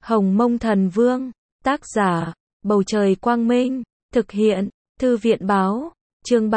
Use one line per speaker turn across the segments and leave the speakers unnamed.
Hồng Mông Thần Vương, tác giả, Bầu Trời Quang Minh, thực hiện, Thư viện Báo, chương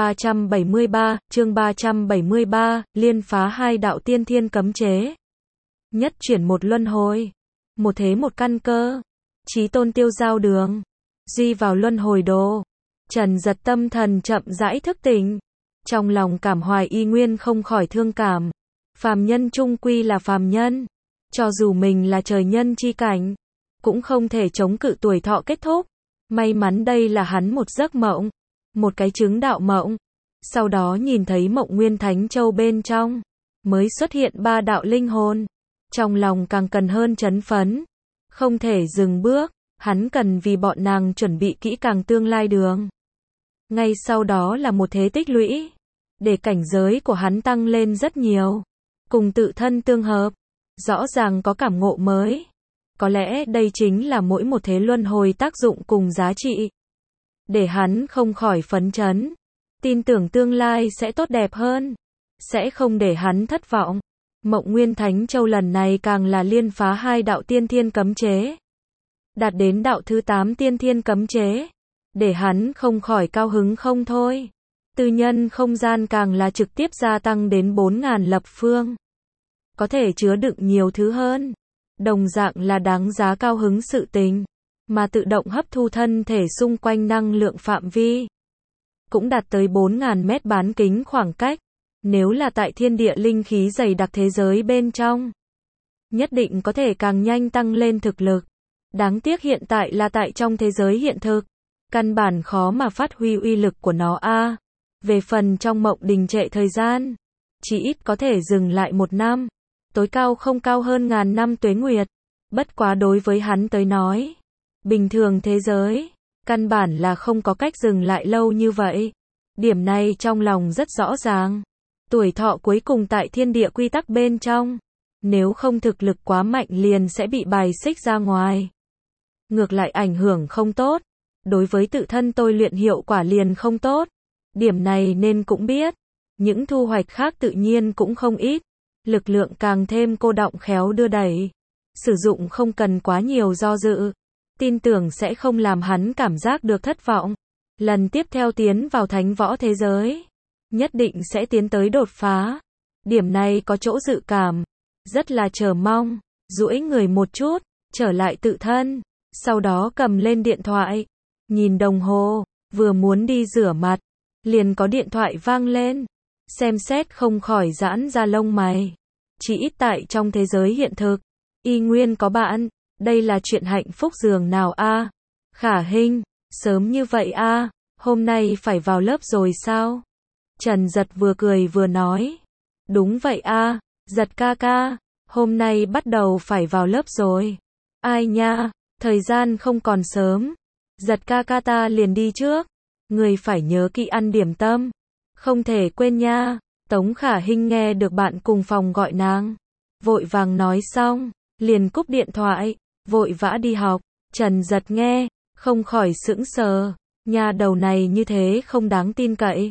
373, liên phá hai đạo tiên thiên cấm chế. Nhất chuyển một luân hồi, một thế một căn cơ, chí tôn tiêu giao đường, duy vào luân hồi đồ. Trần Giật tâm thần chậm rãi thức tỉnh, trong lòng cảm hoài y nguyên không khỏi thương cảm. Phàm nhân chung quy là phàm nhân, cho dù mình là trời nhân chi cảnh, cũng không thể chống cự tuổi thọ kết thúc. May mắn đây là hắn một giấc mộng, một cái chứng đạo mộng. Sau đó nhìn thấy Mộng Nguyên Thánh Châu bên trong, mới xuất hiện ba đạo linh hồn. Trong lòng càng cần hơn chấn phấn, không thể dừng bước, hắn cần vì bọn nàng chuẩn bị kỹ càng tương lai đường. Ngay sau đó là một thế tích lũy, để cảnh giới của hắn tăng lên rất nhiều, cùng tự thân tương hợp, rõ ràng có cảm ngộ mới. Có lẽ đây chính là mỗi một thế luân hồi tác dụng cùng giá trị, để hắn không khỏi phấn chấn, tin tưởng tương lai sẽ tốt đẹp hơn, sẽ không để hắn thất vọng. Mộng Nguyên Thánh Châu lần này càng là liên phá hai đạo tiên thiên cấm chế, đạt đến đạo thứ 8 tiên thiên cấm chế, để hắn không khỏi cao hứng không thôi. Tư nhân không gian càng là trực tiếp gia tăng đến 4.000 lập phương, có thể chứa đựng nhiều thứ hơn, đồng dạng là đáng giá cao hứng sự tình, mà tự động hấp thu thân thể xung quanh năng lượng phạm vi, cũng đạt tới 4.000 mét bán kính khoảng cách. Nếu là tại thiên địa linh khí dày đặc thế giới bên trong, nhất định có thể càng nhanh tăng lên thực lực. Đáng tiếc hiện tại là tại trong thế giới hiện thực, căn bản khó mà phát huy uy lực của nó a. Về phần trong mộng đình trệ thời gian, chỉ ít có thể dừng lại 1 năm, tối cao không cao hơn ngàn năm tuế nguyệt. Bất quá đối với hắn tới nói, bình thường thế giới, căn bản là không có cách dừng lại lâu như vậy. Điểm này trong lòng rất rõ ràng. Tuổi thọ cuối cùng tại thiên địa quy tắc bên trong, nếu không thực lực quá mạnh liền sẽ bị bài xích ra ngoài. Ngược lại ảnh hưởng không tốt, đối với tự thân tôi luyện hiệu quả liền không tốt. Điểm này nên cũng biết, những thu hoạch khác tự nhiên cũng không ít, lực lượng càng thêm cô đọng khéo đưa đẩy, sử dụng không cần quá nhiều do dự, tin tưởng sẽ không làm hắn cảm giác được thất vọng. Lần tiếp theo tiến vào thánh võ thế giới, nhất định sẽ tiến tới đột phá. Điểm này có chỗ dự cảm, rất là chờ mong. Duỗi người một chút, trở lại tự thân, sau đó cầm lên điện thoại, nhìn đồng hồ, vừa muốn đi rửa mặt, liền có điện thoại vang lên. Xem xét không khỏi giãn ra lông mày. Chỉ ít tại trong thế giới hiện thực, y nguyên có bạn, đây là chuyện hạnh phúc giường nào a? Khả Hinh, sớm như vậy a, hôm nay phải vào lớp rồi sao? Trần Giật vừa cười vừa nói. Đúng vậy a, Giật ca ca, hôm nay bắt đầu phải vào lớp rồi. Ai nha, thời gian không còn sớm. Giật ca ca ta liền đi trước. Người phải nhớ kỹ ăn điểm tâm, không thể quên nha. Tống Khả Hinh nghe được bạn cùng phòng gọi nàng, vội vàng nói xong, liền cúp điện thoại, vội vã đi học. Trần Giật nghe, không khỏi sững sờ, nhà đầu này như thế không đáng tin cậy.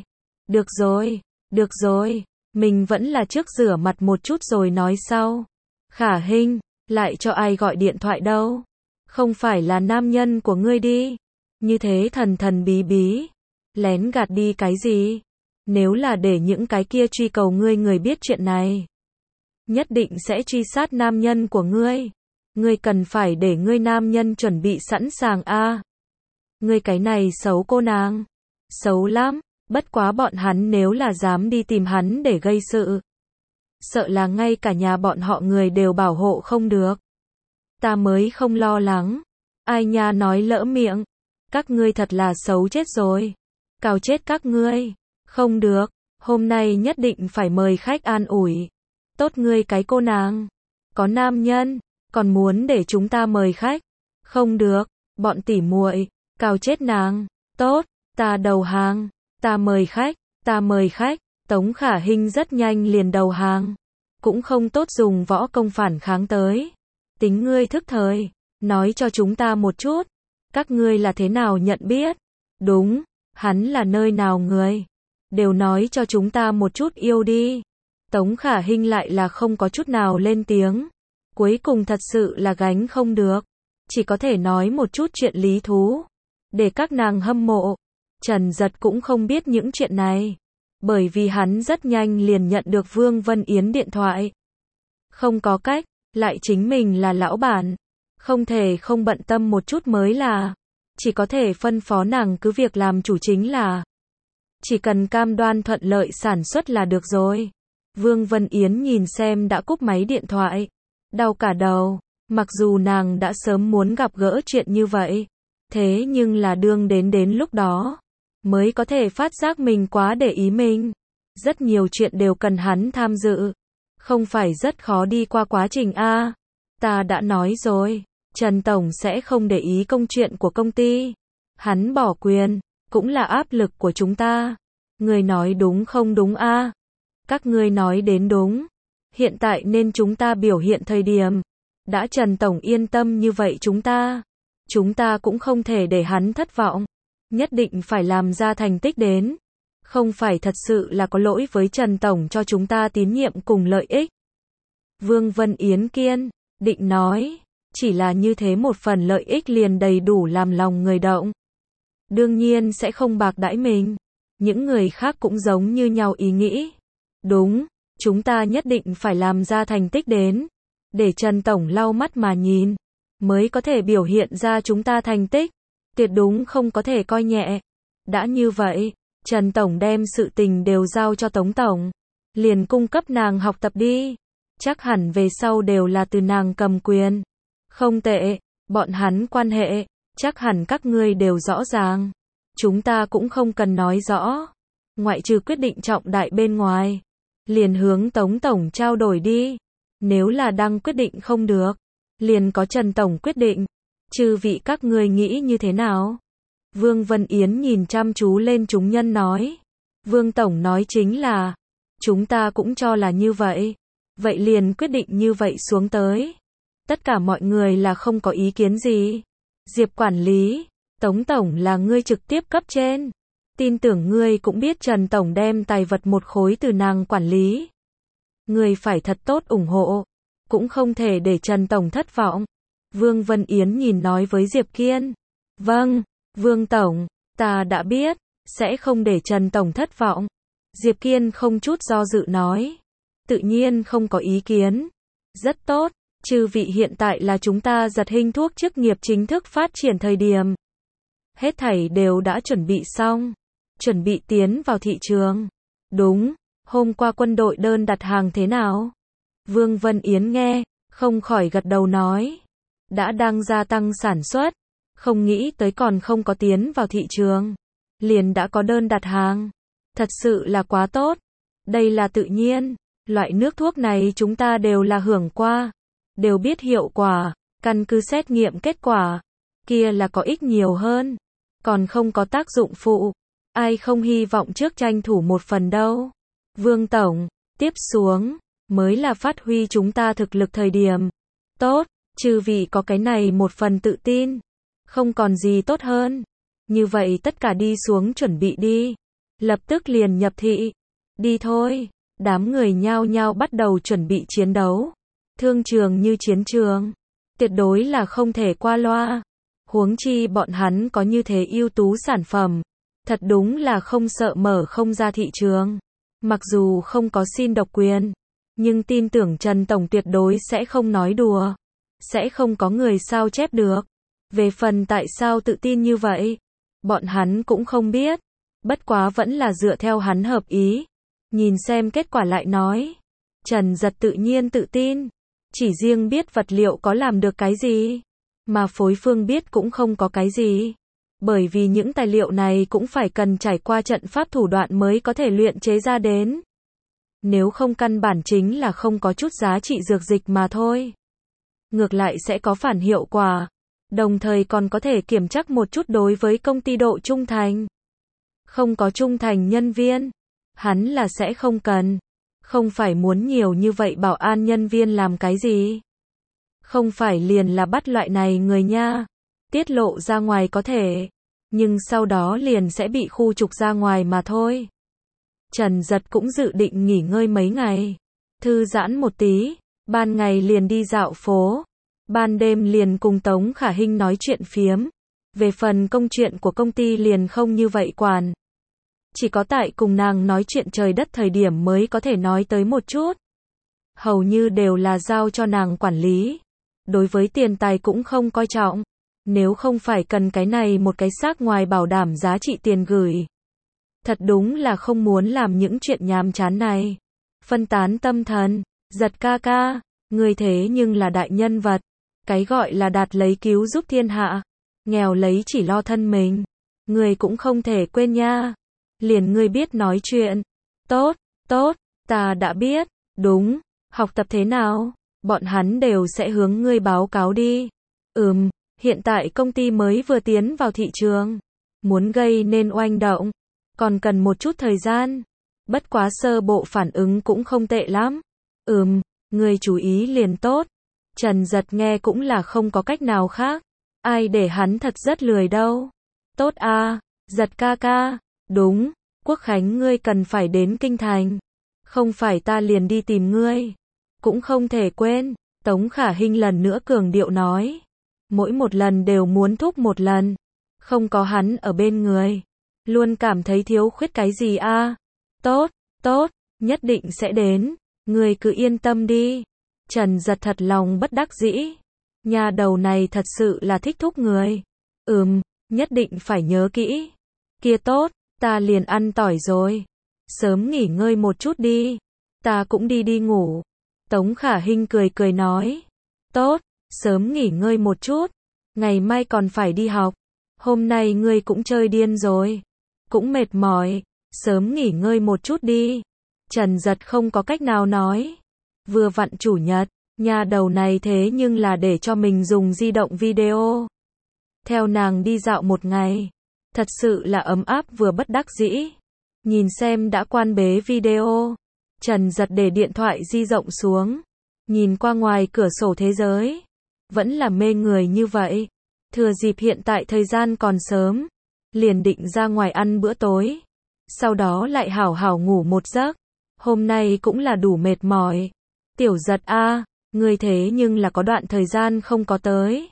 Được rồi, mình vẫn là trước rửa mặt một chút rồi nói sau. Khả Hinh, lại cho ai gọi điện thoại đâu? Không phải là nam nhân của ngươi đi? Như thế thần thần bí bí, lén gạt đi cái gì? Nếu là để những cái kia truy cầu ngươi người biết chuyện này, nhất định sẽ truy sát nam nhân của ngươi. Ngươi cần phải để ngươi nam nhân chuẩn bị sẵn sàng a. Ngươi cái này xấu cô nàng, xấu lắm. Bất quá bọn hắn nếu là dám đi tìm hắn để gây sự, sợ là ngay cả nhà bọn họ người đều bảo hộ không được. Ta mới không lo lắng. Ai nha nói lỡ miệng. Các ngươi thật là xấu chết rồi. Cào chết các ngươi. Không được, hôm nay nhất định phải mời khách an ủi. Tốt ngươi cái cô nàng, có nam nhân, còn muốn để chúng ta mời khách. Không được, bọn tỉ muội, cào chết nàng. Tốt, ta đầu hàng. Ta mời khách. Tống Khả Hinh rất nhanh liền đầu hàng. Cũng không tốt dùng võ công phản kháng tới. Tính ngươi thức thời, nói cho chúng ta một chút. Các ngươi là thế nào nhận biết? Đúng, hắn là nơi nào người? Đều nói cho chúng ta một chút yêu đi. Tống Khả Hinh lại là không có chút nào lên tiếng. Cuối cùng thật sự là gánh không được. chỉ có thể nói một chút chuyện lý thú, để các nàng hâm mộ. Trần Giật cũng không biết những chuyện này, bởi vì hắn rất nhanh liền nhận được Vương Vân Yến điện thoại. Không có cách, lại chính mình là lão bản, không thể không bận tâm một chút mới là, chỉ có thể phân phó nàng cứ việc làm chủ chính là. Chỉ cần cam đoan thuận lợi sản xuất là được rồi. Vương Vân Yến nhìn xem đã cúp máy điện thoại, đau cả đầu, mặc dù nàng đã sớm muốn gặp gỡ chuyện như vậy, thế nhưng là đương đến lúc đó, mới có thể phát giác mình quá để ý mình. Rất nhiều chuyện đều cần hắn tham dự, không phải rất khó đi qua quá trình a. Ta đã nói rồi, Trần Tổng sẽ không để ý công chuyện của công ty. Hắn bỏ quyền, cũng là áp lực của chúng ta. Người nói đúng không đúng a? Các ngươi nói đến đúng. Hiện tại nên chúng ta biểu hiện thời điểm. Đã Trần Tổng yên tâm như vậy chúng ta cũng không thể để hắn thất vọng. Nhất định phải làm ra thành tích đến. Không phải thật sự là có lỗi với Trần Tổng cho chúng ta tín nhiệm cùng lợi ích. Vương Vân Yến kiên định nói, chỉ là như thế một phần lợi ích liền đầy đủ làm lòng người động. Đương nhiên sẽ không bạc đãi mình. Những người khác cũng giống như nhau ý nghĩ. Đúng, chúng ta nhất định phải làm ra thành tích đến. Để Trần Tổng lau mắt mà nhìn, mới có thể biểu hiện ra chúng ta thành tích. Tuyệt đúng không có thể coi nhẹ. Đã như vậy, Trần Tổng đem sự tình đều giao cho Tống Tổng. Liền cung cấp nàng học tập đi. Chắc hẳn về sau đều là từ nàng cầm quyền. Không tệ, bọn hắn quan hệ, chắc hẳn các ngươi đều rõ ràng. Chúng ta cũng không cần nói rõ. Ngoại trừ quyết định trọng đại bên ngoài. Liền hướng Tống Tổng trao đổi đi. Nếu là đăng quyết định không được, liền có Trần Tổng quyết định. Chư vị các ngươi nghĩ như thế nào? Vương Vân Yến nhìn chăm chú lên chúng nhân nói. Vương Tổng nói chính là, chúng ta cũng cho là như vậy. Vậy liền quyết định như vậy xuống tới. Tất cả mọi người là không có ý kiến gì. Diệp quản lý, Tống Tổng là ngươi trực tiếp cấp trên. Tin tưởng ngươi cũng biết Trần Tổng đem tài vật một khối từ nàng quản lý. Ngươi phải thật tốt ủng hộ. Cũng không thể để Trần Tổng thất vọng. Vương Vân Yến nhìn nói với Diệp Kiên. Vâng, Vương Tổng, ta đã biết, sẽ không để Trần Tổng thất vọng. Diệp Kiên không chút do dự nói. Tự nhiên không có ý kiến. Rất tốt, chư vị hiện tại là chúng ta Giật Hinh thuốc chức nghiệp chính thức phát triển thời điểm. Hết thảy đều đã chuẩn bị xong. Chuẩn bị tiến vào thị trường. Đúng, hôm qua quân đội đơn đặt hàng thế nào? Vương Vân Yến nghe, không khỏi gật đầu nói. Đã đang gia tăng sản xuất. Không nghĩ tới còn không có tiến vào thị trường. Liền đã có đơn đặt hàng. Thật sự là quá tốt. Đây là tự nhiên. Loại nước thuốc này chúng ta đều là hưởng qua. Đều biết hiệu quả. Căn cứ xét nghiệm kết quả. Kia là có ích nhiều hơn. Còn không có tác dụng phụ. Ai không hy vọng trước tranh thủ một phần đâu. Vương Tổng, tiếp xuống, mới là phát huy chúng ta thực lực thời điểm. Tốt, chư vị có cái này một phần tự tin. Không còn gì tốt hơn. Như vậy tất cả đi xuống chuẩn bị đi. Lập tức liền nhập thị. Đi thôi. Đám người nhao nhao bắt đầu chuẩn bị chiến đấu. Thương trường như chiến trường. Tuyệt đối là không thể qua loa. Huống chi bọn hắn có như thế ưu tú sản phẩm. Thật đúng là không sợ mở không ra thị trường. Mặc dù không có xin độc quyền. Nhưng tin tưởng Trần Tổng tuyệt đối sẽ không nói đùa. Sẽ không có người sao chép được. Về phần tại sao tự tin như vậy, bọn hắn cũng không biết. Bất quá vẫn là dựa theo hắn hợp ý. Nhìn xem kết quả lại nói. Trần Giật tự nhiên tự tin. Chỉ riêng biết vật liệu có làm được cái gì. Mà phối phương biết cũng không có cái gì. Bởi vì những tài liệu này cũng phải cần trải qua trận pháp thủ đoạn mới có thể luyện chế ra đến. Nếu không căn bản chính là không có chút giá trị dược dịch mà thôi. Ngược lại sẽ có phản hiệu quả. Đồng thời còn có thể kiểm trắc một chút đối với công ty độ trung thành. Không có trung thành nhân viên, hắn là sẽ không cần. Không phải muốn nhiều như vậy bảo an nhân viên làm cái gì. Không phải liền là bắt loại này người nha. Tiết lộ ra ngoài có thể. Nhưng sau đó liền sẽ bị khu trục ra ngoài mà thôi. Trần Giật cũng dự định nghỉ ngơi mấy ngày. Thư giãn một tí. Ban ngày liền đi dạo phố. Ban đêm liền cùng Tống Khả Hinh nói chuyện phiếm. Về phần công chuyện của công ty liền không như vậy quản. Chỉ có tại cùng nàng nói chuyện trời đất thời điểm mới có thể nói tới một chút. Hầu như đều là giao cho nàng quản lý. Đối với tiền tài cũng không coi trọng. Nếu không phải cần cái này một cái xác ngoài bảo đảm giá trị tiền gửi. Thật đúng là không muốn làm những chuyện nhàm chán này. Phân tán tâm thần, Giật ca ca, người thế nhưng là đại nhân vật. Cái gọi là đạt lấy cứu giúp thiên hạ. Nghèo lấy chỉ lo thân mình. Người cũng không thể quên nha. Liền ngươi biết nói chuyện. Tốt, tốt, ta đã biết. Đúng, học tập thế nào? Bọn hắn đều sẽ hướng ngươi báo cáo đi. Hiện tại công ty mới vừa tiến vào thị trường. Muốn gây nên oanh động. Còn cần một chút thời gian. Bất quá sơ bộ phản ứng cũng không tệ lắm. Ngươi chú ý liền tốt. Trần Giật nghe cũng là không có cách nào khác. Ai để hắn thật rất lười đâu. Tốt a, Giật ca ca. Đúng, Quốc Khánh ngươi cần phải đến Kinh Thành. Không phải ta liền đi tìm ngươi. Cũng không thể quên. Tống Khả Hinh lần nữa cường điệu nói. Mỗi một lần đều muốn thúc một lần. Không có hắn ở bên người. Luôn cảm thấy thiếu khuyết cái gì a. Tốt, tốt, nhất định sẽ đến. Ngươi cứ yên tâm đi. Trần Giật thật lòng bất đắc dĩ. Nhà đầu này thật sự là thích thúc người. Nhất định phải nhớ kỹ. Kia tốt, ta liền ăn tỏi rồi. Sớm nghỉ ngơi một chút đi. Ta cũng đi ngủ. Tống Khả Hinh cười cười nói. Tốt, sớm nghỉ ngơi một chút. Ngày mai còn phải đi học. Hôm nay ngươi cũng chơi điên rồi. Cũng mệt mỏi. Sớm nghỉ ngơi một chút đi. Trần Giật không có cách nào nói. Vừa vặn chủ nhật. Nhà đầu này thế nhưng là để cho mình dùng di động video. Theo nàng đi dạo một ngày. Thật sự là ấm áp vừa bất đắc dĩ. Nhìn xem đã quan bế video. Trần Giật để điện thoại di động xuống. Nhìn qua ngoài cửa sổ thế giới. Vẫn là mê người như vậy. Thừa dịp hiện tại thời gian còn sớm. Liền định ra ngoài ăn bữa tối. Sau đó lại hảo hảo ngủ một giấc. Hôm nay cũng là đủ mệt mỏi. Tiểu Giật a, ngươi thế nhưng là có đoạn thời gian không có tới.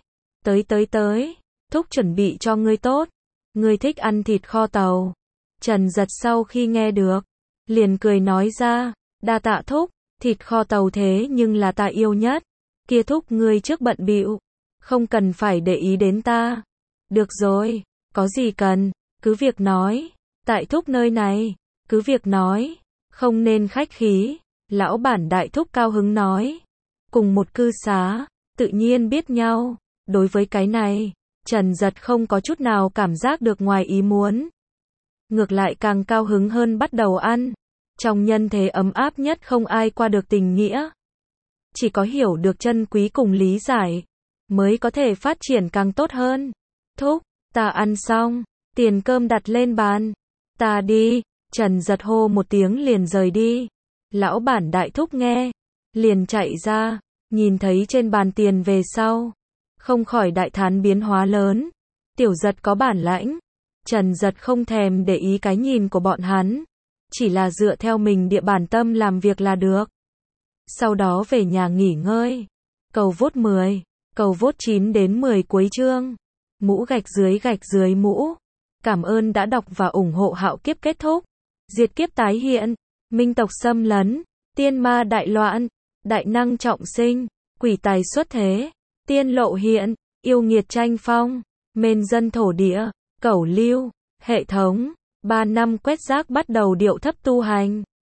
Tới. Thúc chuẩn bị cho ngươi tốt. Ngươi thích ăn thịt kho tàu. Trần Giật sau khi nghe được. Liền cười nói ra. Đa tạ thúc. Thịt kho tàu thế nhưng là ta yêu nhất. Kia thúc ngươi trước bận bịu. Không cần phải để ý đến ta. Được rồi. Có gì cần. Cứ việc nói. Tại thúc nơi này. Cứ việc nói. Không nên khách khí. Lão bản đại thúc cao hứng nói. Cùng một cư xá. Tự nhiên biết nhau. Đối với cái này. Trần Giật không có chút nào cảm giác được ngoài ý muốn. Ngược lại càng cao hứng hơn bắt đầu ăn. Trong nhân thế ấm áp nhất không ai qua được tình nghĩa. Chỉ có hiểu được chân quý cùng lý giải. Mới có thể phát triển càng tốt hơn. Thúc, ta ăn xong. Tiền cơm đặt lên bàn. Ta đi. Trần Giật hô một tiếng liền rời đi. Lão bản đại thúc nghe. Liền chạy ra. Nhìn thấy trên bàn tiền về sau. Không khỏi đại thán biến hóa lớn. Tiểu Giật có bản lãnh. Trần Giật không thèm để ý cái nhìn của bọn hắn. Chỉ là dựa theo mình địa bản tâm làm việc là được. Sau đó về nhà nghỉ ngơi. Cầu vote 10. Cầu vote 9 đến 10 cuối chương. Mũ gạch dưới mũ. Cảm ơn đã đọc và ủng hộ Hạo Kiếp kết thúc. Diệt kiếp tái hiện. Minh tộc xâm lấn. Tiên ma đại loạn. Đại năng trọng sinh. Quỷ tài xuất thế. Tiên lộ hiện. Yêu nghiệt tranh phong. Mên dân thổ địa. Cẩu lưu. Hệ thống. 3 năm quét rác bắt đầu điệu thấp tu hành.